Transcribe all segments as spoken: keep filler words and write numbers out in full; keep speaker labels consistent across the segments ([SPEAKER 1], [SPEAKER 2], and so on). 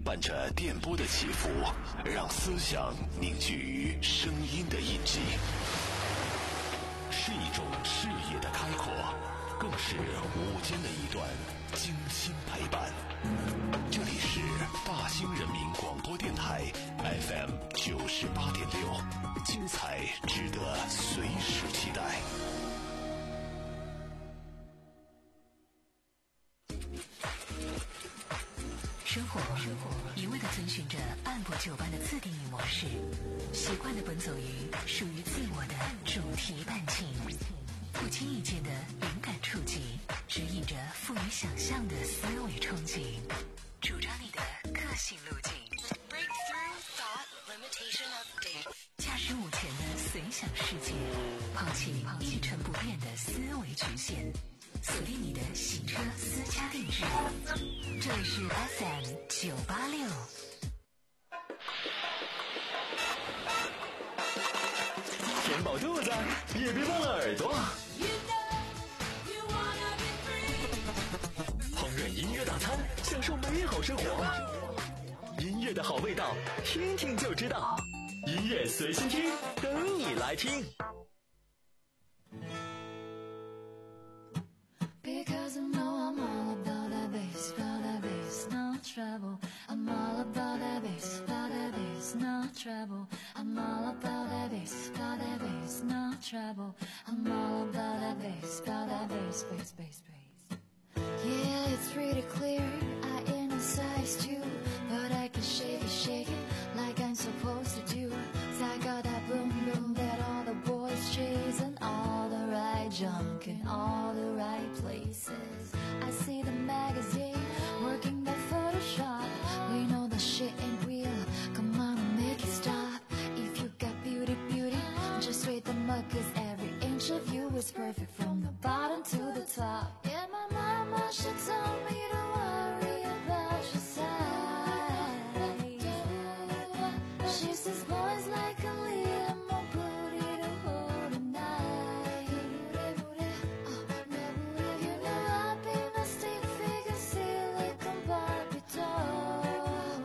[SPEAKER 1] 伴着电波的起伏，让思想凝聚于声音的印记，是一种视野的开阔，更是午间的一段精心陪伴。这里是大兴人民广播电台 F M 九十八点六，精彩值得随时期待。
[SPEAKER 2] 生活一味地遵循着按部就班的自定义模式，习惯地奔走于属于自我的主题弹琴，不经意间的灵感触及，指引着富于想象的思维憧憬，主张你的个性路径。驾驶午前的随想世界，抛弃一成不变的思维局限，锁定你的洗车私家定制。这里是 F M 九八六。
[SPEAKER 3] 填饱肚子，也别忘了耳朵。烹饪音乐大餐，享受美好生活。音乐的好味道，听听就知道。音乐随心听，等你来听。
[SPEAKER 4] Because I know I'm all about that bass, about that bass, no trouble. I'm all about that bass, about that bass, no trouble. I'm all about that bass, about that bass, no trouble. I'm all about that bass, about that bass, bass, bass, bass. Yeah, it's pretty clear, I ain't a size two, but I can shake it, shake it like I'm supposed to do. 'Cause I got that boom boom that all the boys chase, and all the right junk in all the right places. I see the magazine working that Photoshop. We know the shit ain't real, come on and make it stop. If you got beauty, beauty, just wait the mug, 'cause every inch of you is perfect from the bottom to the top. Yeah, my mama, she told me to worry about your size. She says boys like a little more booty to hold tonight. You know I've been a stick figure, silicone Barbie doll.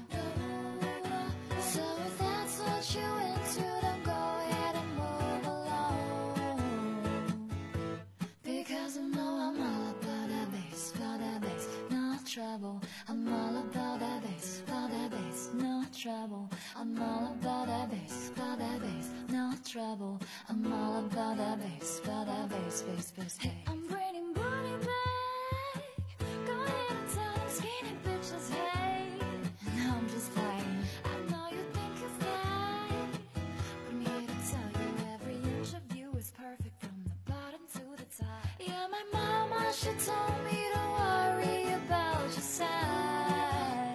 [SPEAKER 4] So if that's what you into, then go ahead and move along. Because I know I'm all about that bass, about that bass, no trouble. I'm all about that bass, about that bass, no trouble. I'm all about that bass, about that bass, no trouble. I'm all about that bass, about that bass, bass, bass, hey. I'm bringing booty back. Go ahead and tell them skinny bitches, hey. No, I'm just playing. I know you think it's that, but I'm here to tell you every inch of you is perfect from the bottom to the top. Yeah, my mama, she told me to worry about your size.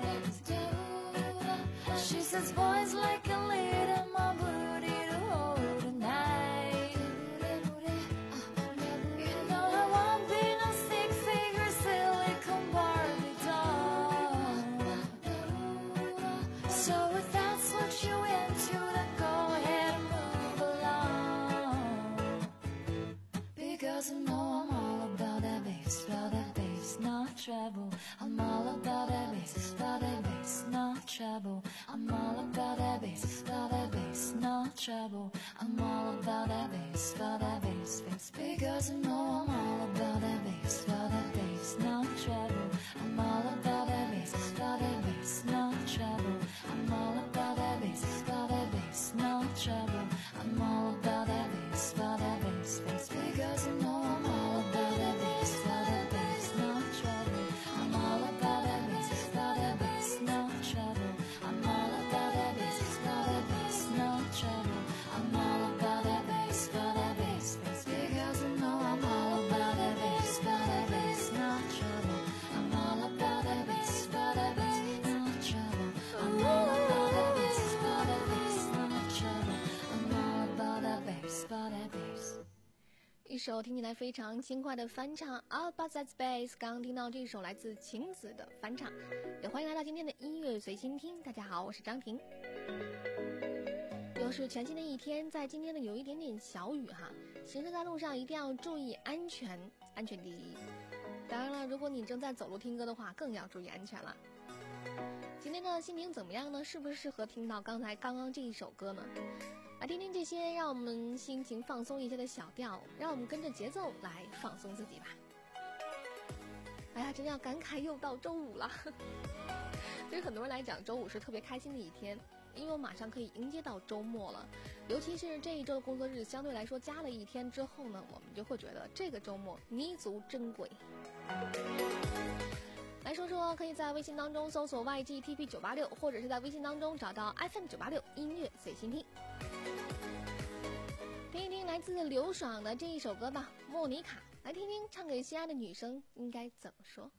[SPEAKER 4] She says boys like a little more booty to hold tonight. You know I won't be no stick-figure silicone Barbie doll. So if that's what you into, then go ahead and move along. Because I know I'm all about that bass, about that bass, no trouble. I'm all about that bass, about that bass, no trouble. I'm all about that bass, about that bass, no trouble. I'm all about that bass, about that bass, bass. Because I know I'm all about that bass, about that bass, no trouble. I'm all about that bass, about that bass, no trouble. I'm all about that bass, about that bass, no trouble. I'm all about that bass, about that bass, bass. Because I know I'm all about that bass, about that bass, no trouble. I'm all about that bass, about that bass, no trouble. I'm all about that bass, about that bass, no trouble. I'm all about that bass, about that bass, bass. Because I know I'm all about that bass, about that bass, no trouble. I'm all about that bass, about that bass, no trouble. I'm all about that bass, about that bass, no trouble. I'm all about that bass, about that bass.
[SPEAKER 5] 一首听起来非常轻快的翻唱 All About That Bass， 刚刚听到这首来自晴子的翻唱，也欢迎来到今天的音乐随心听。大家好，我是张婷。又是全新的一天，在今天呢有一点点小雨哈，行车在路上一定要注意安全，安全第一。当然了，如果你正在走路听歌的话，更要注意安全了。 今天的心情怎么样呢？是不是适合听到刚才刚刚这一首歌呢？来听听这些让我们心情放松一些的小调，让我们跟着节奏来放松自己吧。哎呀，真要感慨又到周五了。对于很多人来讲，周五是特别开心的一天，因为我马上可以迎接到周末了。尤其是这一周的工作日相对来说加了一天之后呢，我们就会觉得这个周末弥足珍贵。来说说，可以在微信当中搜索 Y G T P 九八六，或者是在微信当中找到 F M 九八六音乐随心听，听一听来自刘爽的这一首歌吧，《莫妮卡》。来听听唱给心爱的女生应该怎么说。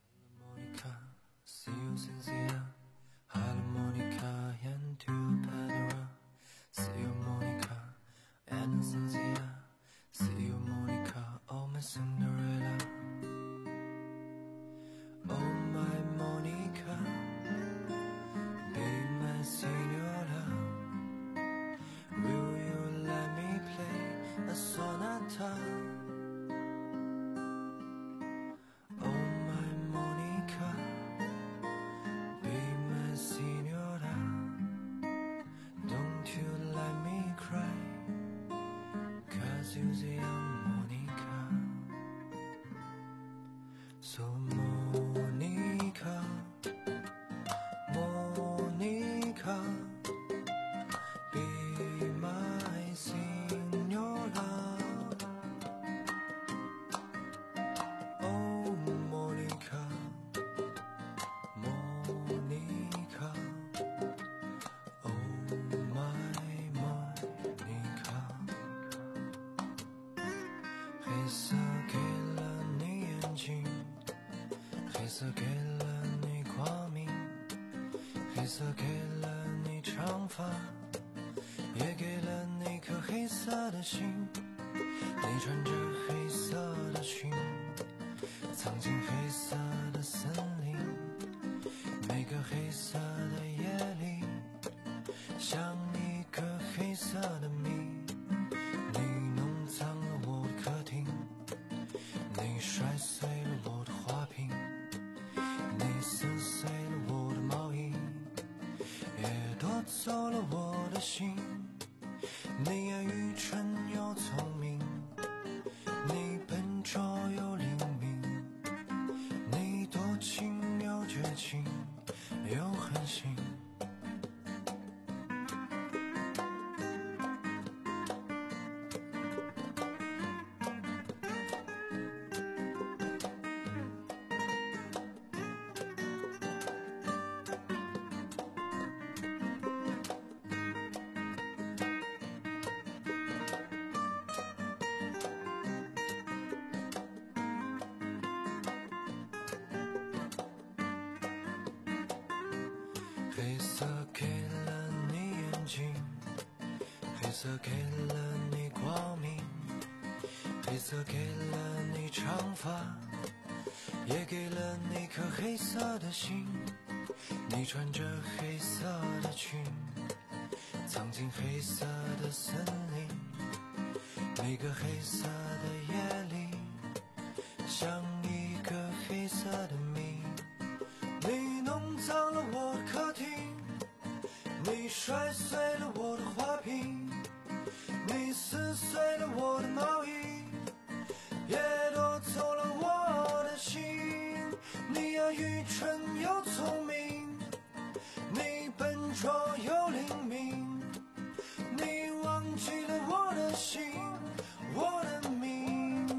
[SPEAKER 6] 黑色给了你光明，黑色给了你长发，也给了你颗黑色的心。你穿着黑色的裙，藏进黑色的森林。每个黑色的夜里，像一个黑色的谜。你弄脏了我的客厅，你摔碎了我的花瓶，你撕碎了我的毛衣，也夺走了我的心。你呀，愚蠢又聪明，你笨拙又灵敏，你忘记了我的心，我的命。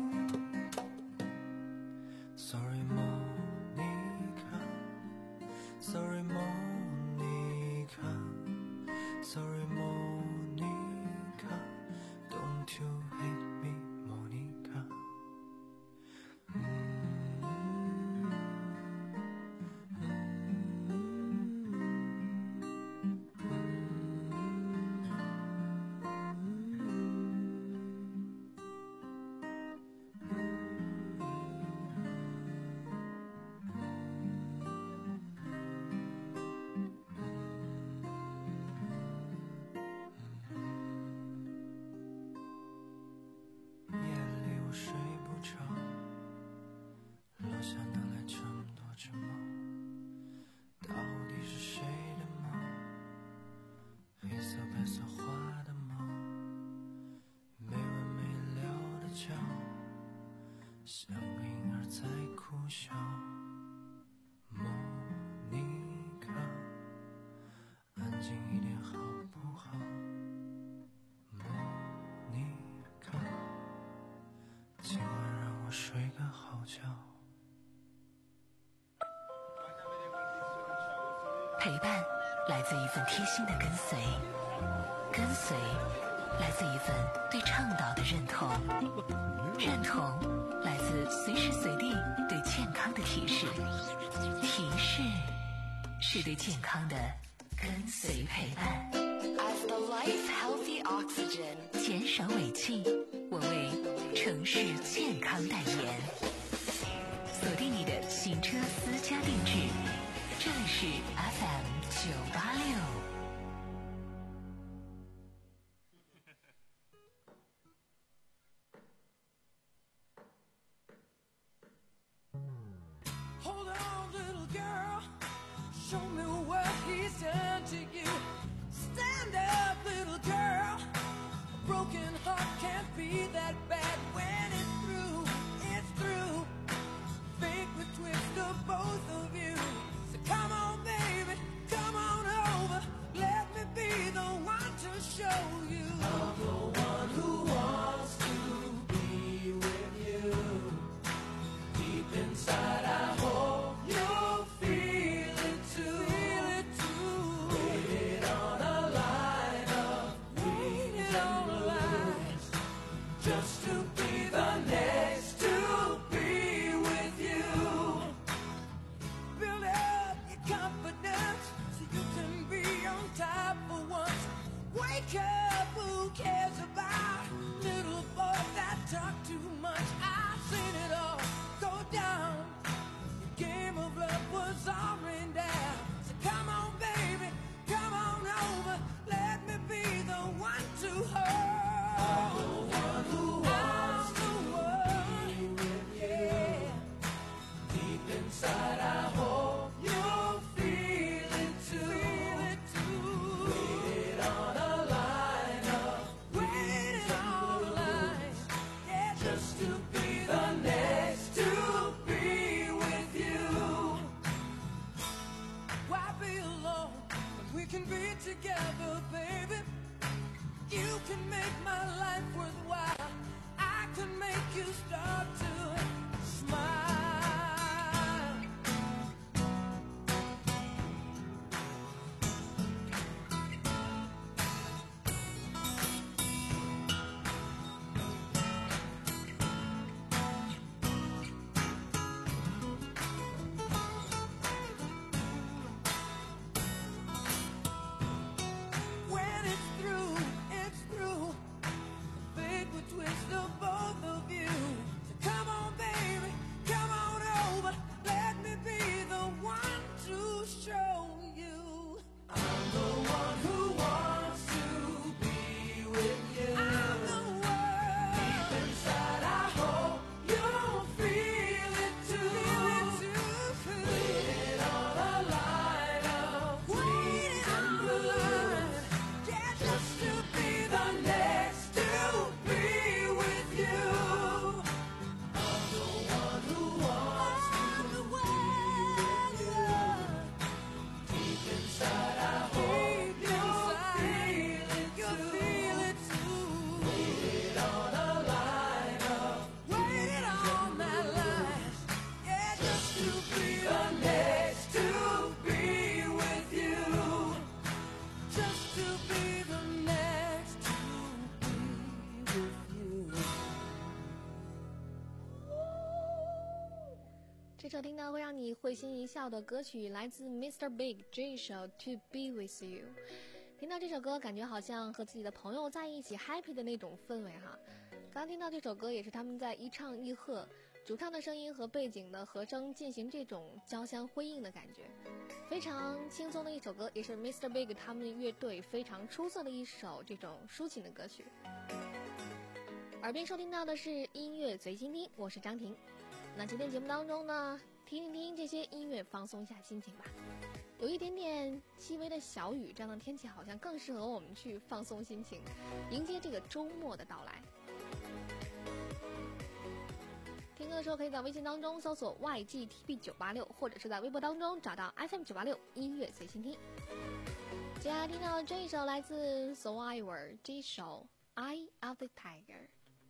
[SPEAKER 6] Sorry Monica, Sorry Monica, Sorry Monica, Don't you hate me Monica. Mm-hmm. 笑。莫妮卡，安静一点好不好？莫妮卡，今晚让我睡个好觉。
[SPEAKER 2] 陪伴来自一份贴心的跟随，跟随来自一份对倡导的认同，认同来自随时随地对健康的提示，提示是对健康的跟随陪伴。
[SPEAKER 7] As the life healthy oxygen，
[SPEAKER 2] 减少尾气，我为城市健康代言。锁定你的行车私家定制，这里是 F M 九八六。
[SPEAKER 6] Hold on, little girl. Show me what he's done to you. Stand up, little girl. A broken heart can't be that bad when it's through. It's through. Fate would twist of both of you. So come on, baby, come on over. Let me be the one to show you. I'm the one who wants to be with you. Deep inside, I hope you'll feel it too. Feel it too. Waited on a line of waited on a line just to be the next to be with you. Build up your confidence so you can be on top for once. Wake up, who cares about little boys that talk too much? I've seen it all go down. The game of love was all rained down. So come on, baby, come on over. Let me be the one to hold. I'm the one who wants to be with you. Deep inside, I hope you'll feel it too. Feel it too. Waited on a line of waited on a line, yeah, just to be the next to be with you. Why be alone when we can be together, baby? You can make my life worthwhile. I can make you start to smile. When it's through, it's through. Fate would twist the both of you. So come on, baby, come on over. Let me be the one to show you. I'm the one who wants to be with you. I'm the one. Deep inside, I hope you'll feel it too. Feel it too. Waited on a line of waiting on the line, yeah, just to be the next to be with you. I'm the one who wants to be with you. Deep inside, I hope you'll feel it too. Waited on a line of waited on that line, yeah, just to be the next to be with you. Just to be the next to be with you.
[SPEAKER 5] 这首听到会让你会心一笑的歌曲来自 Mister Big 这一首 To Be With You。 听到这首歌感觉好像和自己的朋友在一起 happy 的那种氛围哈。刚听到这首歌也是他们在一唱一和，主唱的声音和背景的和声进行这种交相辉映的感觉，非常轻松的一首歌，也是 Mister Big 他们乐队非常出色的一首这种抒情的歌曲。耳边收听到的是音乐随心听，我是张婷。那今天节目当中呢，听一听这些音乐，放松一下心情吧。有一点点细微的小雨，这样的天气好像更适合我们去放松心情，迎接这个周末的到来。听歌的时候，可以在微信当中搜索 Y G T B 九八六，或者是在微博当中找到 F M 九八六音乐随心听。接下来听到这一首来自 Survivor 这一首 Eye of the Tiger。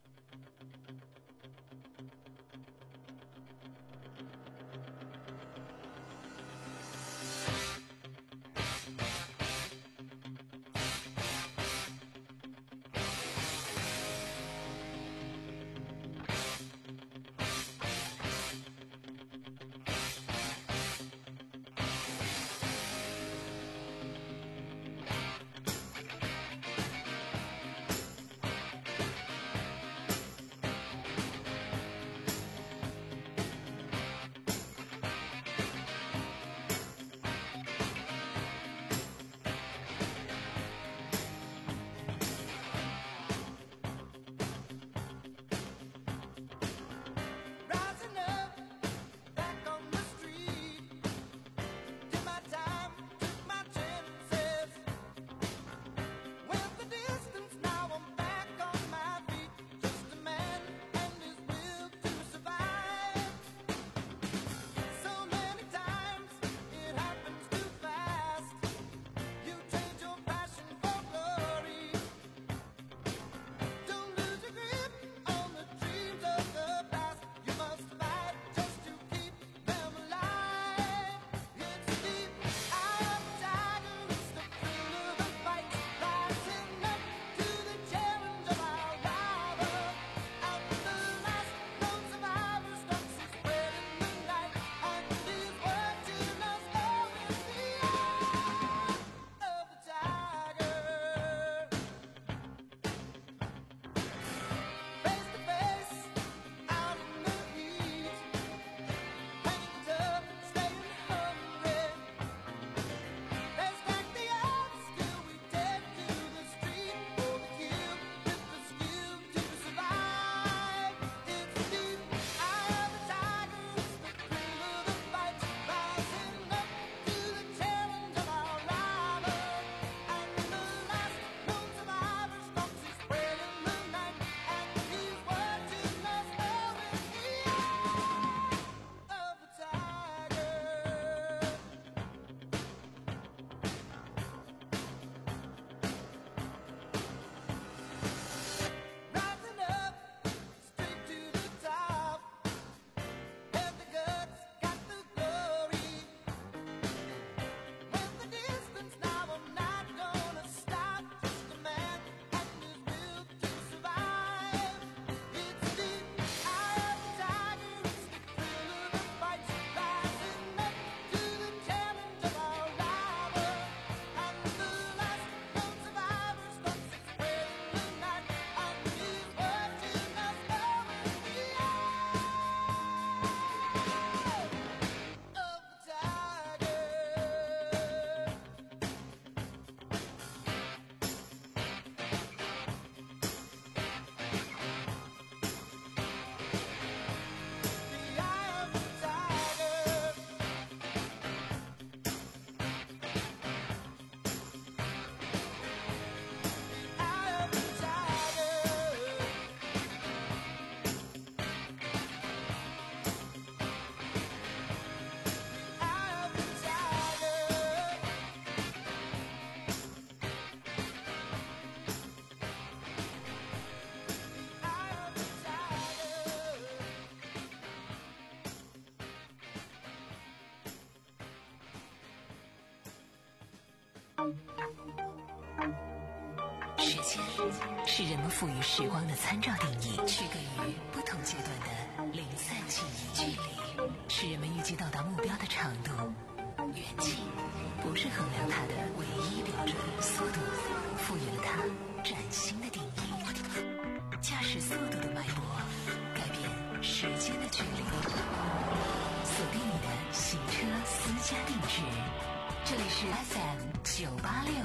[SPEAKER 2] 时间是人们赋予时光的参照定义，区隔于不同阶段的零散记忆。距离是人们预计到达目标的长度，远近不是衡量它的唯一标准。速度赋予了它崭新的定义，驾驶速度的脉搏改变时间的距离。锁定你的行车私家定制，这里是 F M 九八六。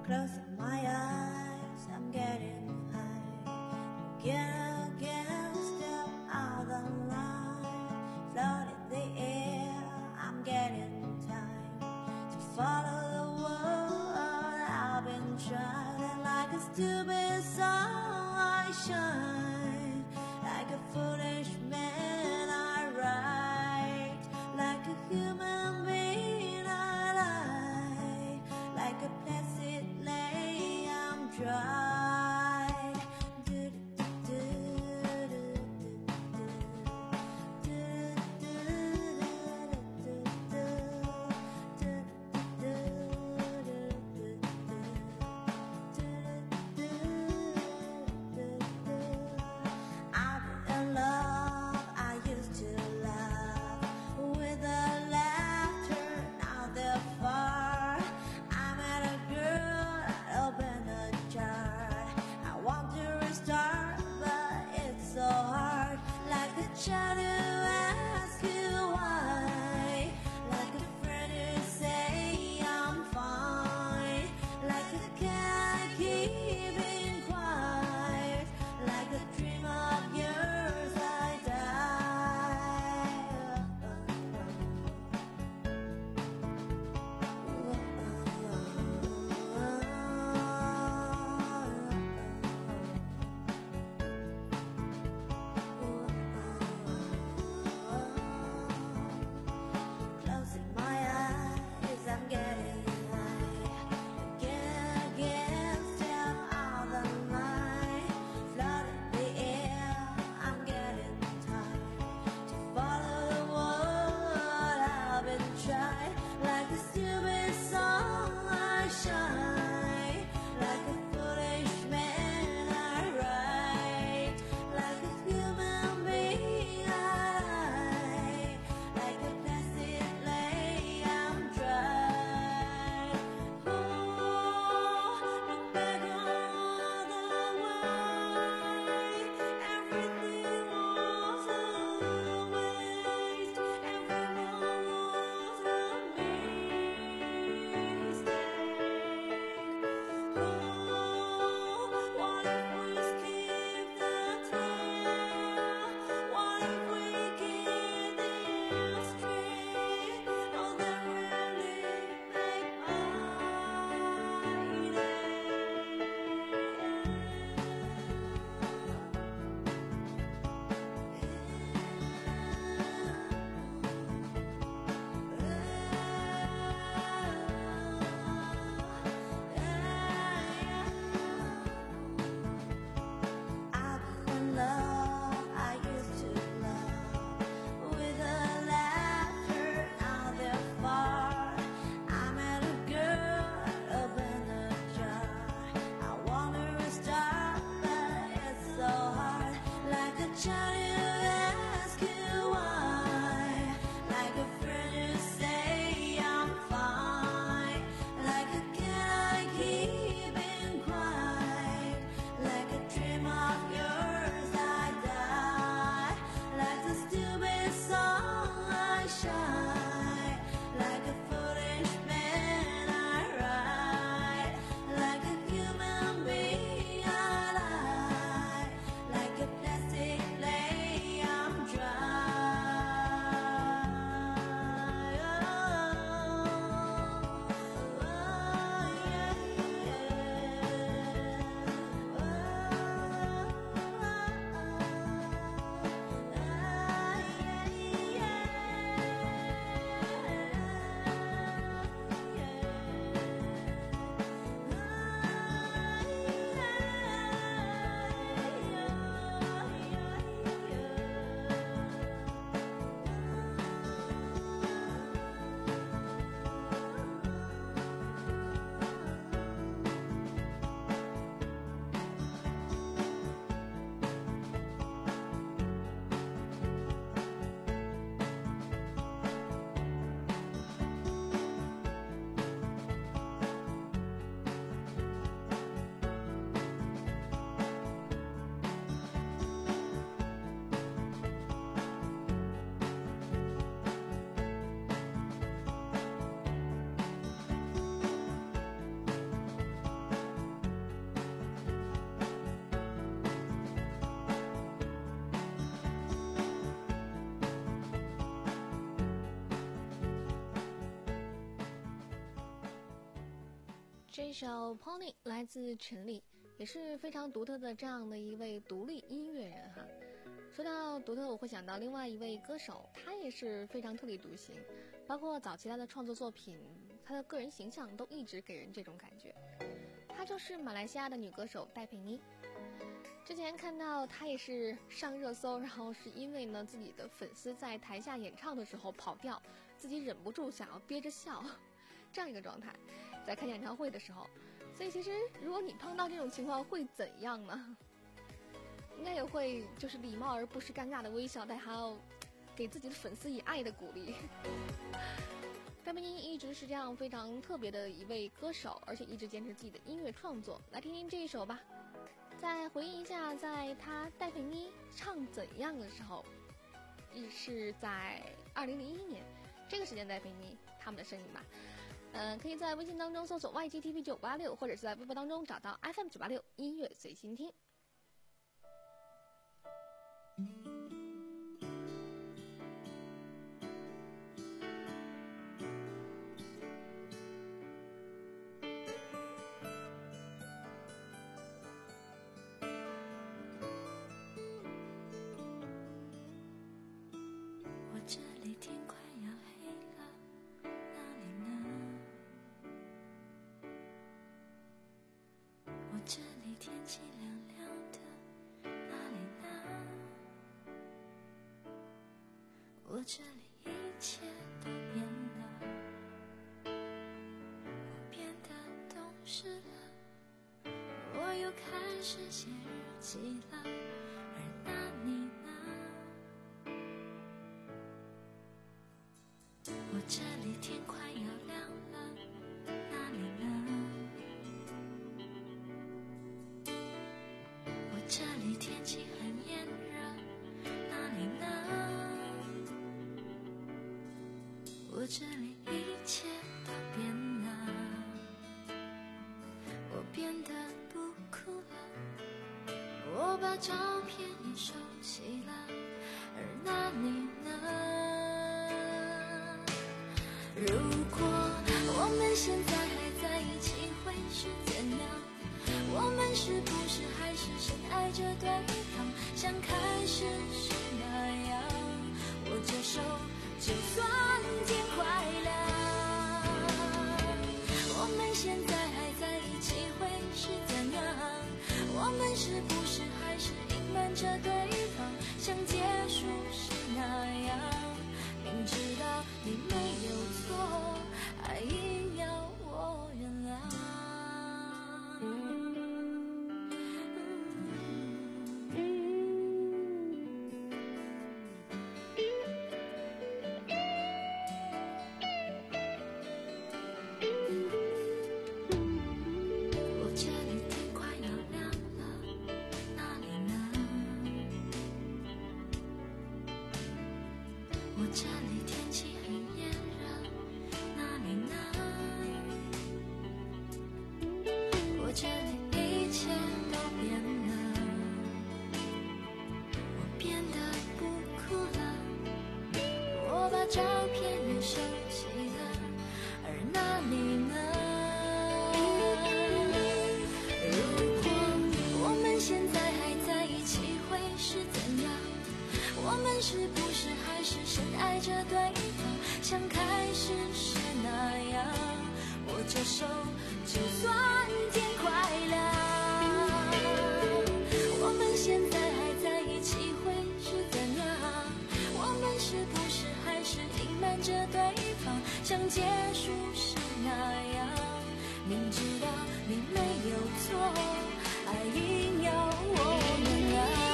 [SPEAKER 8] Closing my eyes, I'm getting high. Again, again, still out of line. Floating the air, I'm getting tired. To follow the world, I've been trying. Like a stupid song, I shine. Like a foolish man, I write. Like a human being, I lie. Like a placid lake, I'm dry. Do, do, do.
[SPEAKER 5] 这首 Pony 来自陈粒，也是非常独特的这样的一位独立音乐人哈。说到独特，我会想到另外一位歌手，他也是非常特立独行，包括早期他的创作作品，他的个人形象都一直给人这种感觉。她就是马来西亚的女歌手戴佩妮。之前看到她也是上热搜，然后是因为呢自己的粉丝在台下演唱的时候跑调，自己忍不住想要憋着笑，这样一个状态，在看演唱会的时候。所以其实如果你碰到这种情况会怎样呢？应该也会就是礼貌而不失尴尬的微笑，但还要给自己的粉丝以爱的鼓励。戴佩妮一直是这样非常特别的一位歌手，而且一直坚持自己的音乐创作。来听听这一首吧。再回忆一下，在她戴佩妮唱怎样的时候，也是在二零零一年，这个时间戴佩妮他们的声音吧。嗯、呃，可以在微信当中搜索 Y G T V 九八六，或者是在微博当中找到 F M 九八六音乐随心听。
[SPEAKER 8] 我这里天快要黑了，哪里呢？我这里天气凉凉的，哪里呢？我这里一切都变了，我变得懂事了，我又开始写日记了，而那你呢？我这里天快要亮了，哪里呢？我这里天气很炎热，哪里呢？我这里一切都变了，我变得不哭了，我把照片也收起了，而那你呢？如果我们现在还在一起会是怎样？我们是不是还是深爱着对方，像开始时那样握着手就算天快亮？我们现在还在一起会是怎样？我们是不是还是隐瞒着对方，像结束时那样明知道你没有错，还硬要我原谅？我这里天快要亮了，哪里呢？我这里天气很炎热，哪里呢？我这里一切都变了，我变得不哭了，我把照片也收起了，而那你呢？如果我们现在还在一起会是怎样？我们是不是还是深爱着对方，像开始时那样握着手就算天快亮？我们现在还在一起会是怎样？我们是不是还是隐瞒着对方，像结束时那样明知道你没有错，还硬要我原谅？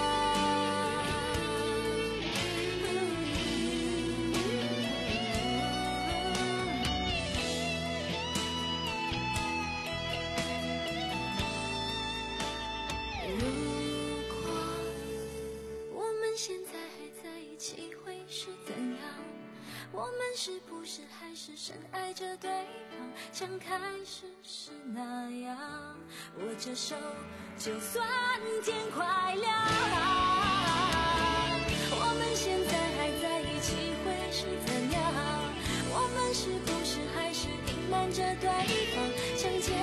[SPEAKER 8] 现在还在一起会是怎样？我们是不是还是深爱着对方，像开始时那样握着手就算天快亮？我们现在还在一起会是怎样？我们是不是还是隐瞒着对方，像结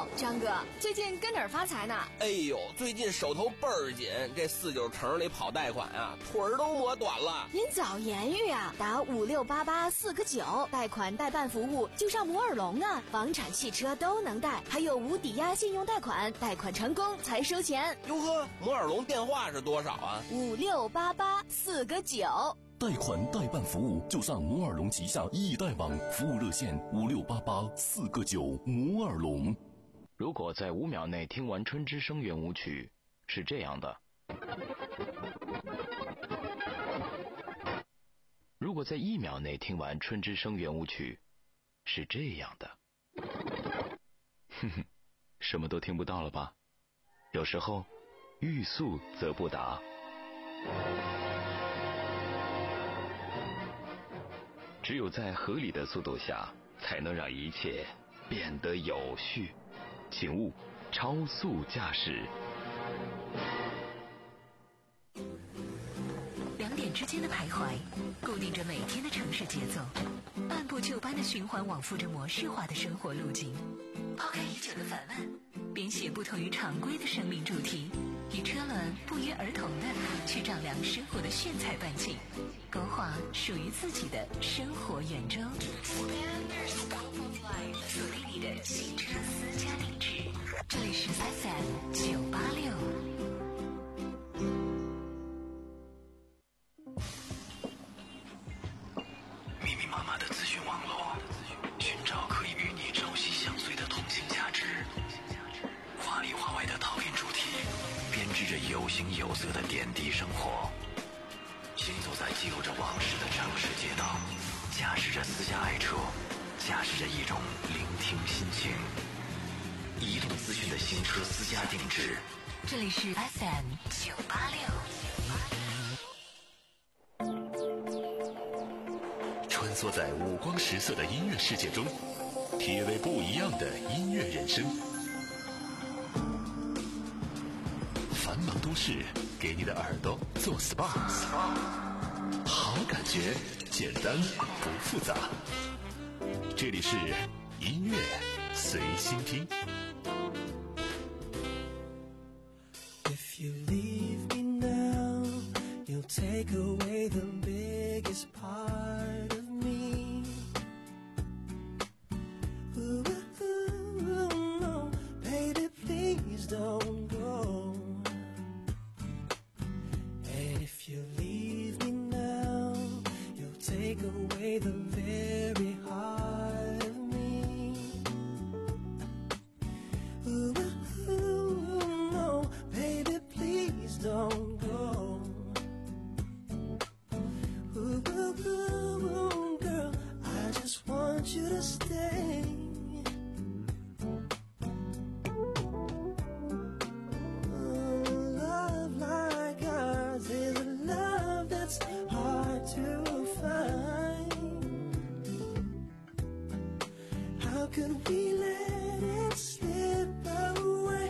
[SPEAKER 9] 哟，张哥，最近跟哪儿发财呢？
[SPEAKER 10] 哎呦，最近手头倍儿紧，这四九城里跑贷款啊，腿儿都磨短了。
[SPEAKER 9] 您早言语啊，打五六八八四个九，贷款代办服务就上摩尔龙啊，房产、汽车都能贷，还有无抵押信用贷款，贷款成功才收钱。
[SPEAKER 10] 哟呵，摩尔龙电话是多少啊？
[SPEAKER 9] 五六八八四个九。
[SPEAKER 1] 贷款代办服务就上摩尔龙旗下易贷网，服务热线五六八八四个九。摩尔龙。
[SPEAKER 11] 如果在五秒内听完春之声圆舞曲，是这样的；如果在一秒内听完春之声圆舞曲，是这样的。哼哼，什么都听不到了吧？有时候，欲速则不达。只有在合理的速度下，才能让一切变得有序。请勿超速驾驶。
[SPEAKER 2] 两点之间的徘徊，固定着每天的城市节奏，按部就班的循环往复着模式化的生活路径。抛开已久的烦闷，编写不同于常规的生命主题，与车轮不约而同的去丈量生活的炫彩半径，勾画属于自己的生活圆周。锁定你的新车私家定制，这里是 F M 九八六。
[SPEAKER 1] 密密麻麻的资讯网络，寻找可以与你朝夕相随的同性价值。华里华外的讨厌主题，编织着有形有色的点滴生活。行走在记录着往事的城市街道，驾驶着私家爱车，驾驶着一种聆听心情。移动资讯的新车私家定制，
[SPEAKER 2] 这里是 F M 九八六。
[SPEAKER 1] 穿梭在五光十色的音乐世界中，体味不一样的音乐人生。繁忙都市给你的耳朵做 S P A， 好感觉，简单不复杂。这里是音乐随心听。
[SPEAKER 6] If you leave me now, you'll take away the biggest part of me. Ooh, ooh, no, baby, please don't go. And if you leave me now, you'll take away the very heart of me. Ooh, ooh, no, baby, please don't go. Ooh, ooh, ooh, girl, I just want you to stay. Oh, love like ours is a love that's hard to find. How could we let it slip away?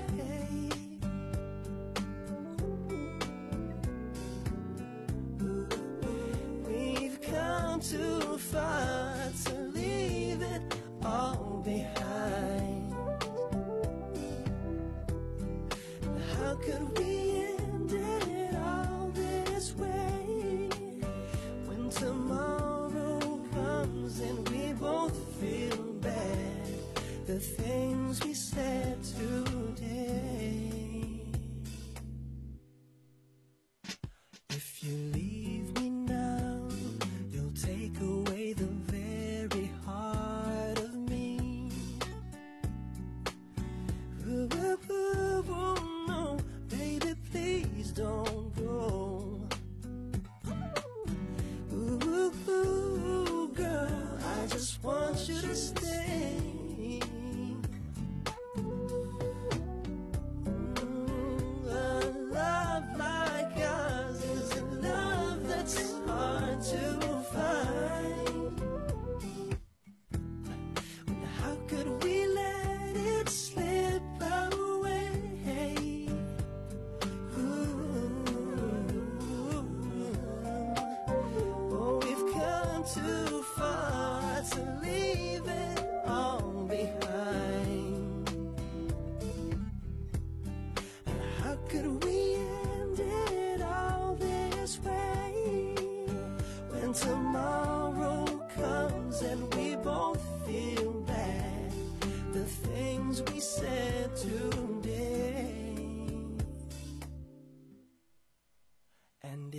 [SPEAKER 6] We've come too far to leave it all behind. How could we end it all this way? When tomorrow comes and we both feel bad, the things we said today. If you leave me now, you'll take away the very heart of me. Ooh, ooh, ooh, ooh, no, baby, please don't go. Ooh, ooh, ooh, girl, I just want you to stay. Mm, a love like ours is a love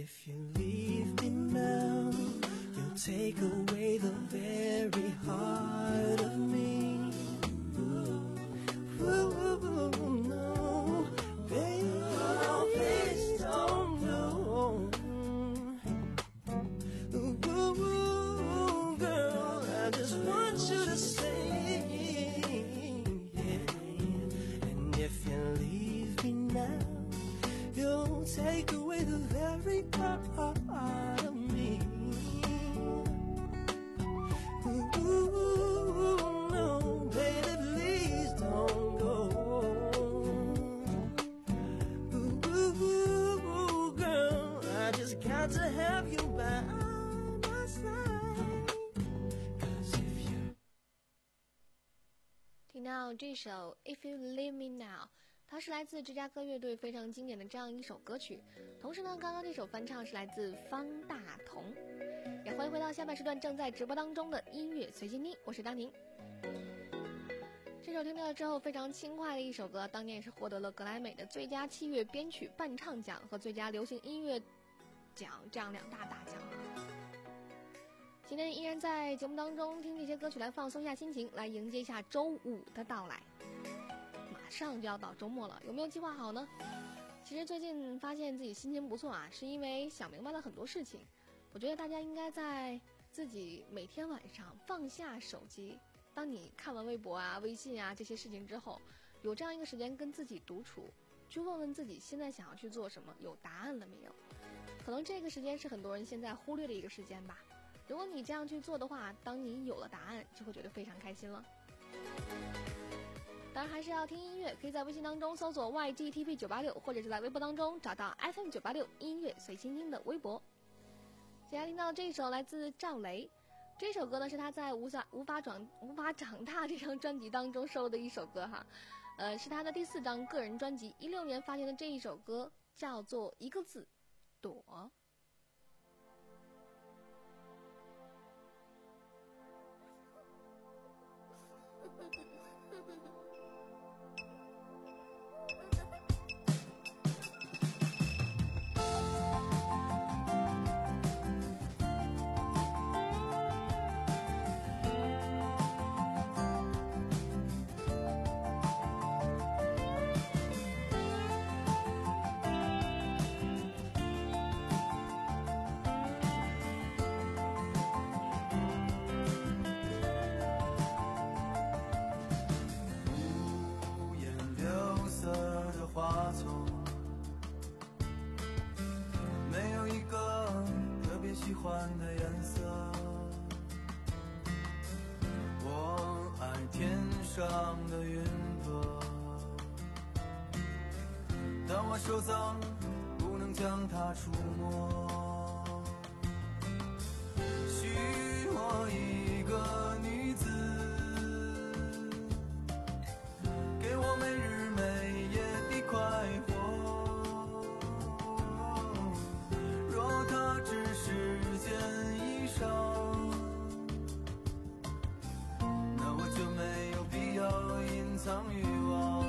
[SPEAKER 6] if you leave me now, you'll take away the very heart of me. Ooh, ooh, no, baby, oh, please don't go. Ooh, ooh, girl, I just want you to stay. Yeah. And if you leave me now, you'll take away the very part of me. Ooh, no, baby, please don't go. Ooh, girl, I just got to have you by my side. 'Cause if you
[SPEAKER 5] 听到这首 If You Leave Me Now，它是来自芝加哥乐队非常经典的这样一首歌曲，同时呢，刚刚这首翻唱是来自方大同。也欢迎回到下半时段正在直播当中的音乐随心听，我是当宁。这首听到了之后非常轻快的一首歌，当年也是获得了格莱美的最佳器乐编曲伴唱奖和最佳流行音乐奖这样两大大奖。今天依然在节目当中听这些歌曲来放松一下心情，来迎接一下周五的到来。马上就要到周末了，有没有计划好呢？其实最近发现自己心情不错啊，是因为想明白了很多事情。我觉得大家应该在自己每天晚上放下手机，当你看完微博啊、微信啊这些事情之后，有这样一个时间跟自己独处，去问问自己现在想要去做什么，有答案了没有？可能这个时间是很多人现在忽略的一个时间吧。如果你这样去做的话，当你有了答案，就会觉得非常开心了。当然还是要听音乐，可以在微信当中搜索 Y G T P 九八六， 或者是在微博当中找到 F M 九八六 音乐随心听的微博。接下来听到这首来自赵雷，这首歌呢是他在无法无法长无法长大这张专辑当中收录的一首歌哈，呃是他的第四张个人专辑，一六年发行的这一首歌叫做一个字，躲。
[SPEAKER 6] 花丛没有一个特别喜欢的颜色，我爱天上的云朵，但我手脏不能将它触摸，许我一个女子，给我每日每夜快活，若它只是件衣裳，那我就没有必要隐藏欲望。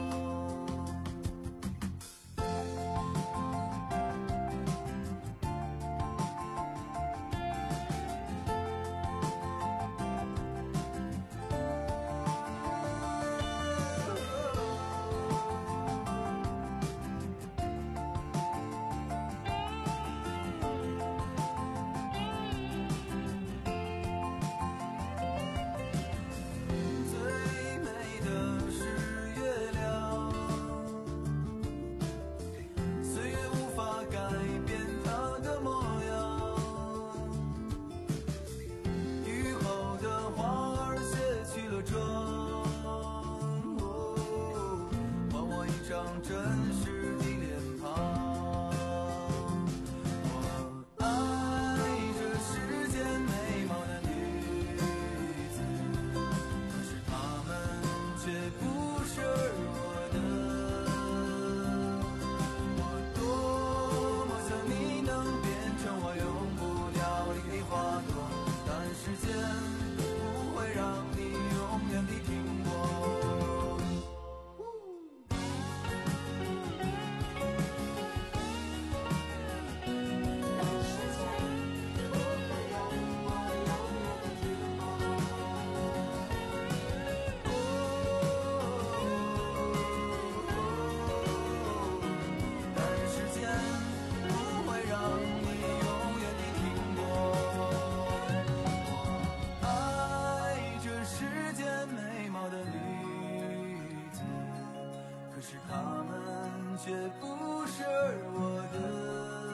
[SPEAKER 6] 却不是我的。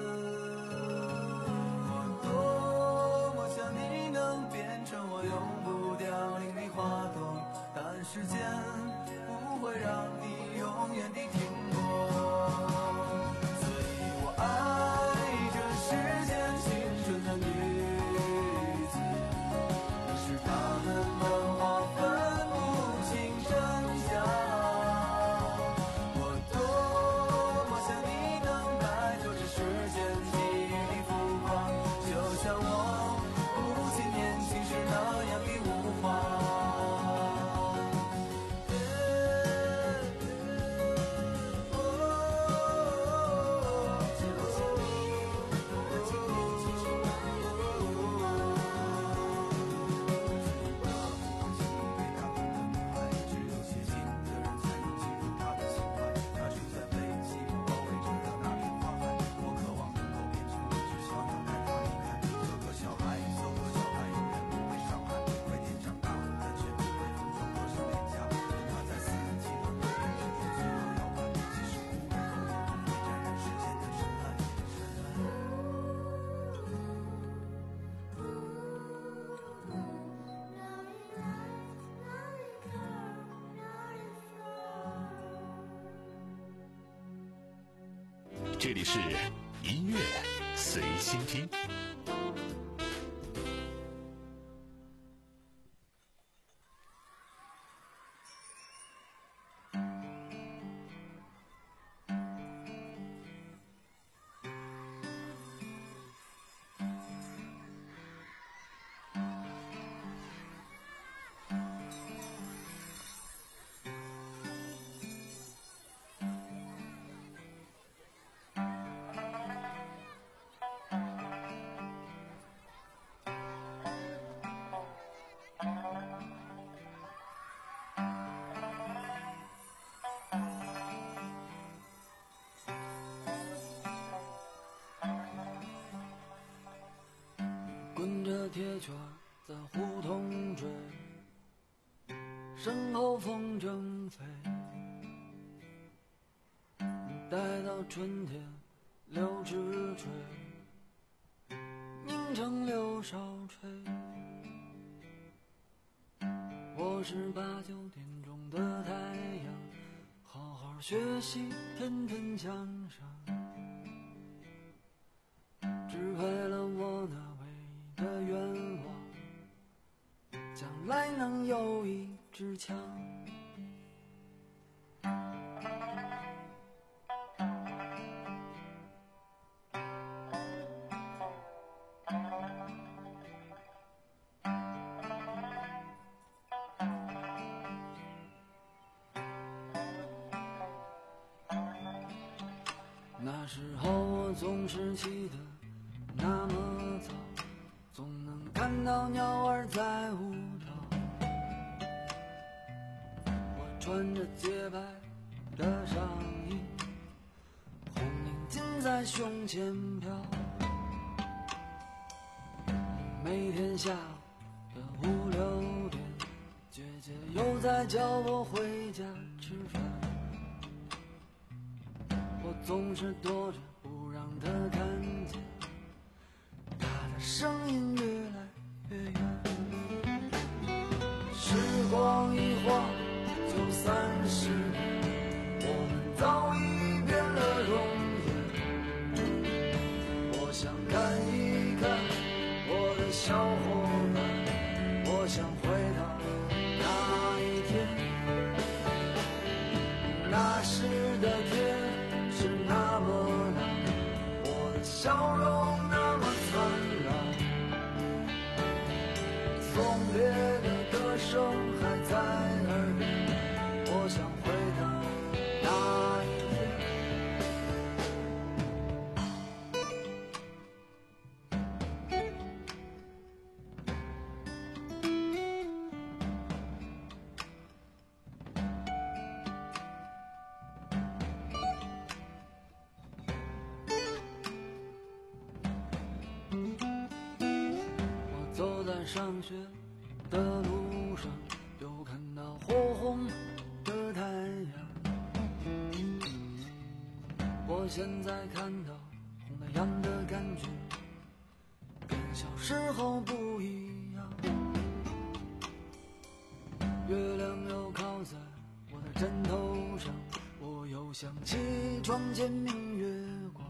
[SPEAKER 6] 我多么想你能变成我永不凋零的花朵，但时间不会让你永远地停泊。所以我爱这世间青春的女子，可是她们漫画分不清真假。我多么想你能带走这世间际遇的浮华，就像我母亲年轻时那样的无话。
[SPEAKER 1] 这里是音乐随心听。
[SPEAKER 6] 滚着铁圈在胡同追，身后风筝飞，待到春天柳枝垂，凝成柳梢吹。我是八九点钟的太阳，好好学习，天天向上，只为了我那位的愿望，将来能有一支枪。那时候我总是起得那么早，总能看到鸟儿在舞蹈。我穿着洁白的上衣，红领巾在胸前飘。每天下午的五六点，姐姐又在叫我回家吃饭。我总是躲着不让她看见，她的声音越来越远。时光一晃就三十年，我们早已变了容颜。我想看一看我的小伙伴，我想回到那一天，那时的天是那么蓝，我的笑容那么灿烂，送别的歌声还在耳边，我想回到那一天。我走在上学的路上，又看到火红的太阳。 现在看到红太阳的感觉跟小时候不一样，月亮又靠在我的枕头上，我又想起床前明月光，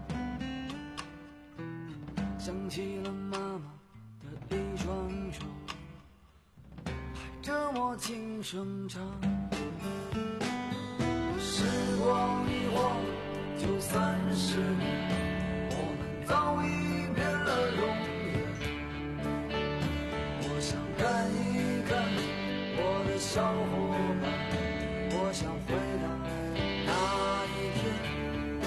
[SPEAKER 6] 想起了妈妈的一双手拍着我轻声唱，时光一晃就三十年，我们早已变了容颜，我想看一看我的小伙伴，我想回到那一天，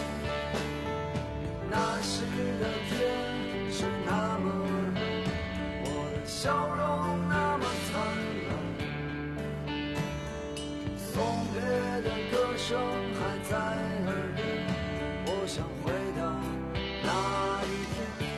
[SPEAKER 6] 那时的天是那么热，我的笑容那么灿烂，送别的歌声还在耳边，我想回到那一天。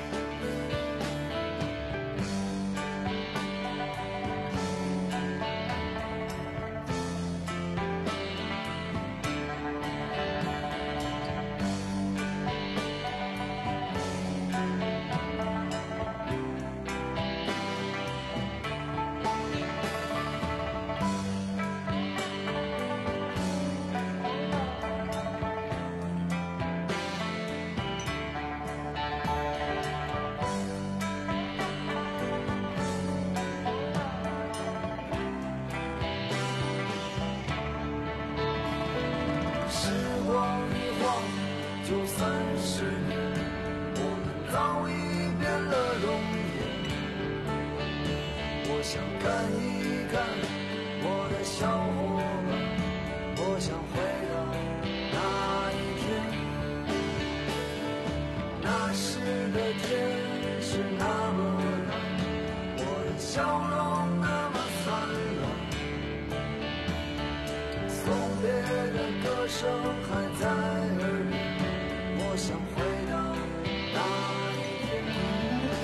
[SPEAKER 6] 就三十年，我们早已变了容颜，我想看一看我的小伙伴，我想回到那一天，那时的天是那么蓝，我的笑容那么灿烂，送别的歌声还在耳边，我想回到那一天。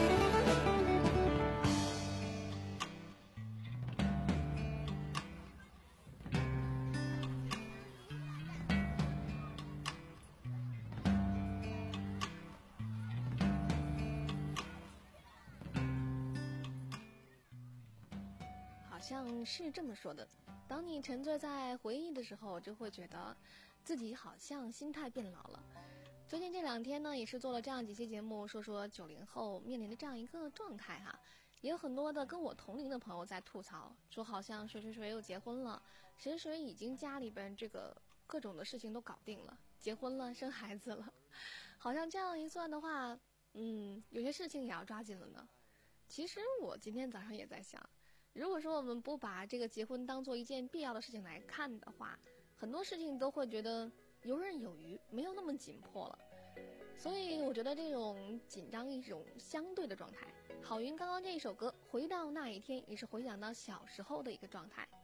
[SPEAKER 5] 好像是这么说的，当你沉醉在回忆的时候，就会觉得自己好像心态变老了。最近这两天呢，也是做了这样几期节目，说说九零后面临的这样一个状态哈。也有很多的跟我同龄的朋友在吐槽，说好像谁谁谁又结婚了，谁谁已经家里边这个各种的事情都搞定了，结婚了，生孩子了。好像这样一算的话，嗯，有些事情也要抓紧了呢。其实我今天早上也在想，如果说我们不把这个结婚当做一件必要的事情来看的话，很多事情都会觉得游刃有余，没有那么紧迫了。所以我觉得这种紧张一种相对的状态。郝云刚刚这一首歌《回到那一天》也是回想到小时候的一个状态。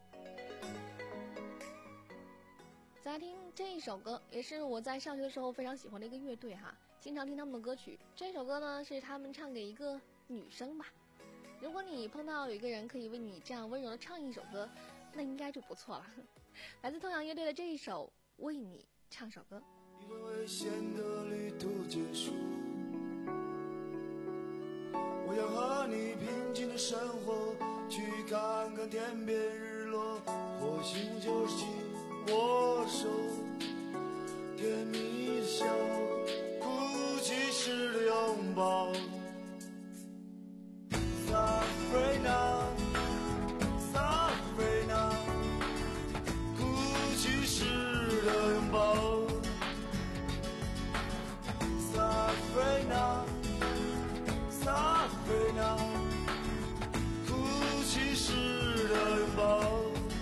[SPEAKER 5] 再来听这一首歌，也是我在上学的时候非常喜欢的一个乐队哈，经常听他们的歌曲。这首歌呢是他们唱给一个女生吧。如果你碰到有一个人可以为你这样温柔的唱一首歌，那应该就不错了。来自痛仰乐队的这一首《为你唱首歌》。
[SPEAKER 6] 一段危险的旅途结束，我要和你平静的生活，去看看天边日落，或许就是紧握手，甜蜜的笑，哭泣时的拥抱。Sabrina, Sabrina， 哭泣时的拥抱。Sabrina, Sabrina， 哭泣时的拥抱。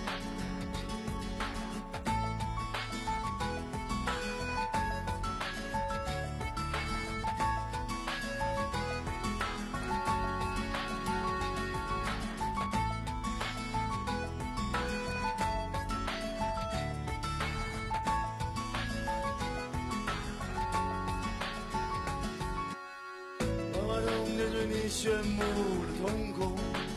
[SPEAKER 6] 炫目的瞳孔，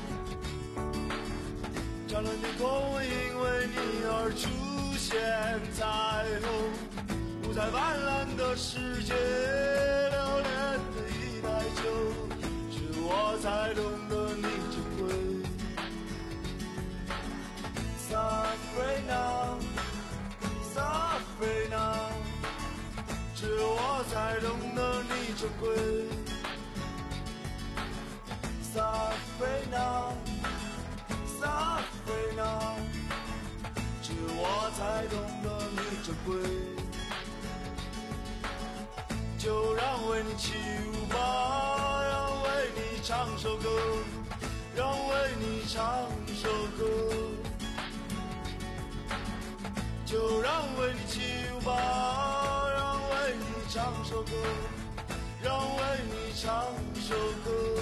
[SPEAKER 6] 湛蓝天空因为你而出现彩虹，无在斑斓的世界流连的一袋酒，是我才懂得你珍贵。Sabrina Sabrina， 只有我才懂得你珍贵。Sabrina Sabrina， 只有我才懂得你珍贵。就让为你起舞吧，让为你唱首歌，让为你唱首歌。就让为你起舞吧，让为你唱首歌，让为你唱首歌。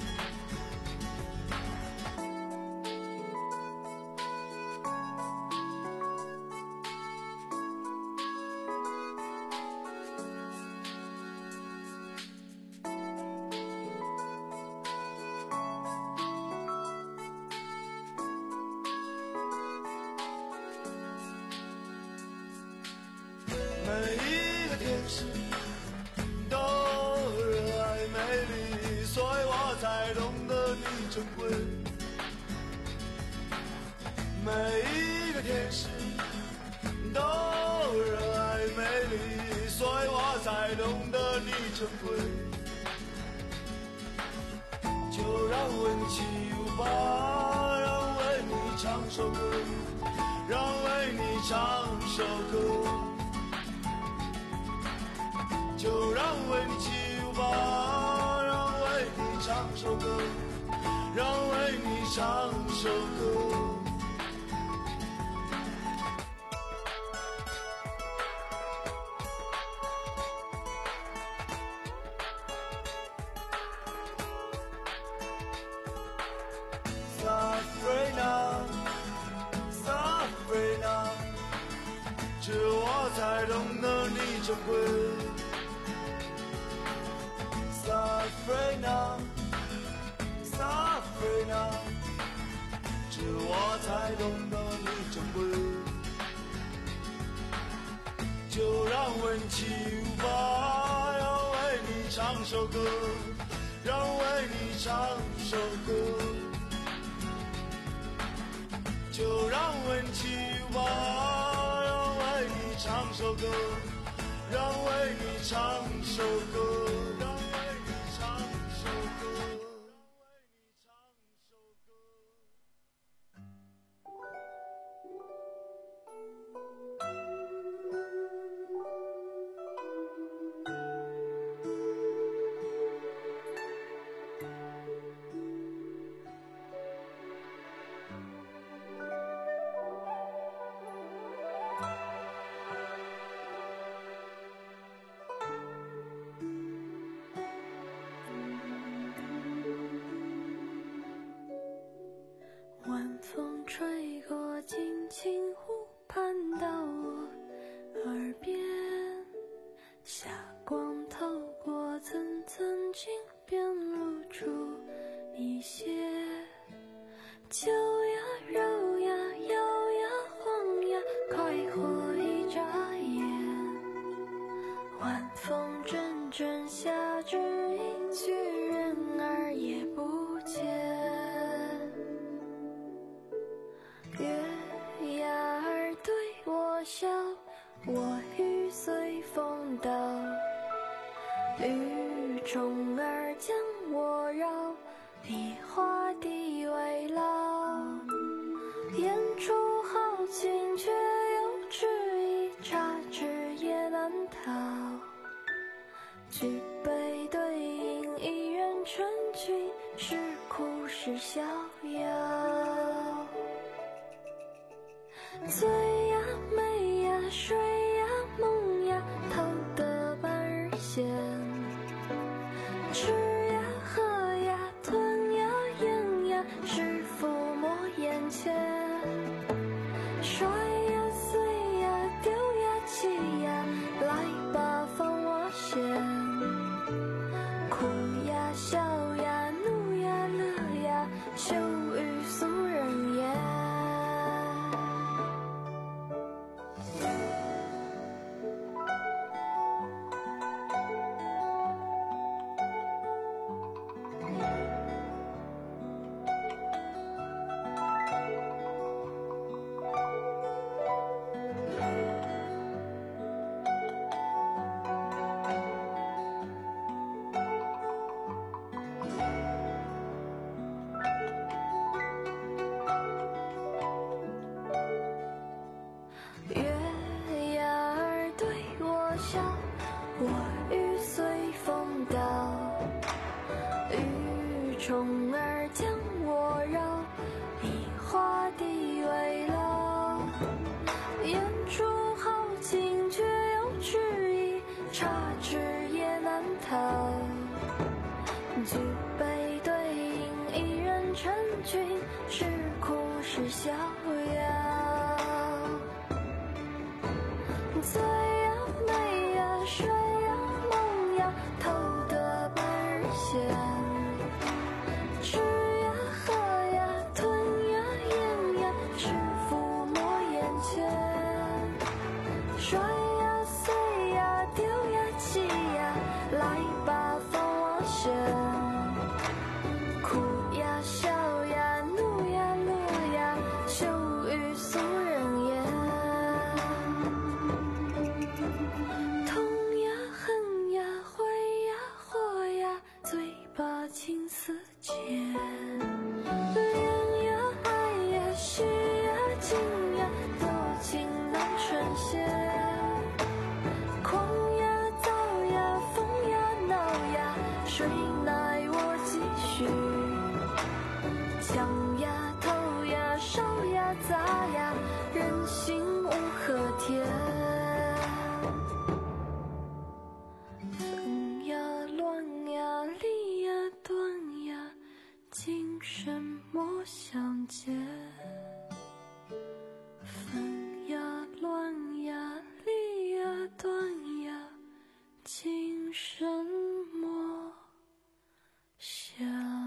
[SPEAKER 6] 每一个天使都热爱美丽，所以我才懂得你珍贵。每一个天使都热爱美丽，所以我才懂得你珍贵。就让为你起舞吧，让为你唱首歌，让为你唱首歌。就让为你起舞吧，让为你唱首歌，让为你唱首歌。Sabrina Sabrina， 只有我才懂得你珍贵。Sabrina Sabrina， 只有我才懂得你珍贵。就让为你起舞吧，让为你唱首歌，让为你唱首歌。就让为你起舞吧，让为你唱首歌，让为你唱首歌。
[SPEAKER 4] 晚风吹过金青湖畔到我耳边，霞光透过层层镜边露出一些秋呀柔呀摇呀晃呀，快活一眨眼。晚风阵阵下着一句人儿也不见。月牙儿对我笑，我欲随风倒。雨虫儿将我绕，梨花地为牢。演出豪情却又迟疑，插翅也难逃。举杯对饮一人成群，是哭是逍遥。醉呀美呀睡呀梦呀，逃得半日闲。吃呀喝呀吞呀咽呀，是抚摸眼前。摔呀碎呀丢呀弃呀，来吧放我先。哭呀笑呀怒呀乐呀，羞于俗人言。 他，举杯对饮，一人成群，是哭是逍遥。醉呀美呀睡呀梦呀，偷得半日闲。吃呀喝呀吞呀咽呀，是抚摸眼前。摔呀碎呀丢呀弃呀，来吧放我先。哭呀笑呀怒呀乐呀，羞于俗人言。痛呀恨呀悔呀祸呀，嘴巴青丝间。恋呀爱呀喜呀惊呀，多情难成仙。狂呀躁呀疯呀闹呀，谁奈我继续。抢呀偷呀烧呀砸呀，人心无可填。分呀乱呀离呀断呀，今生莫相见。分呀乱呀离呀断呀，今生莫相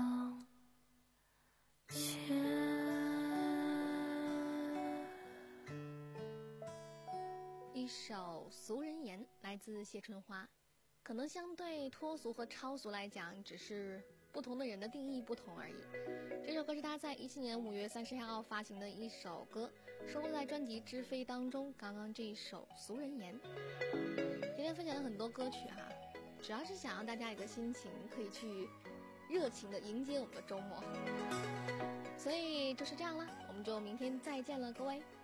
[SPEAKER 4] 见。
[SPEAKER 5] 一首俗人言来自谢春花，可能相对脱俗和超俗来讲，只是不同的人的定义不同而已。这首歌是他在一七年五月三十号发行的一首歌，收录在专辑《知飞》当中。刚刚这一首《俗人言》，今天分享了很多歌曲哈、啊，主要是想让大家一个心情可以去热情的迎接我们的周末。所以就是这样啦，我们就明天再见了，各位。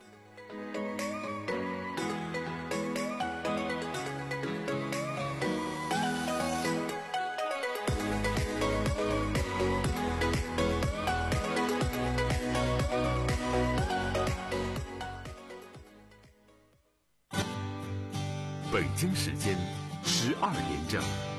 [SPEAKER 1] 北京时间十二点整。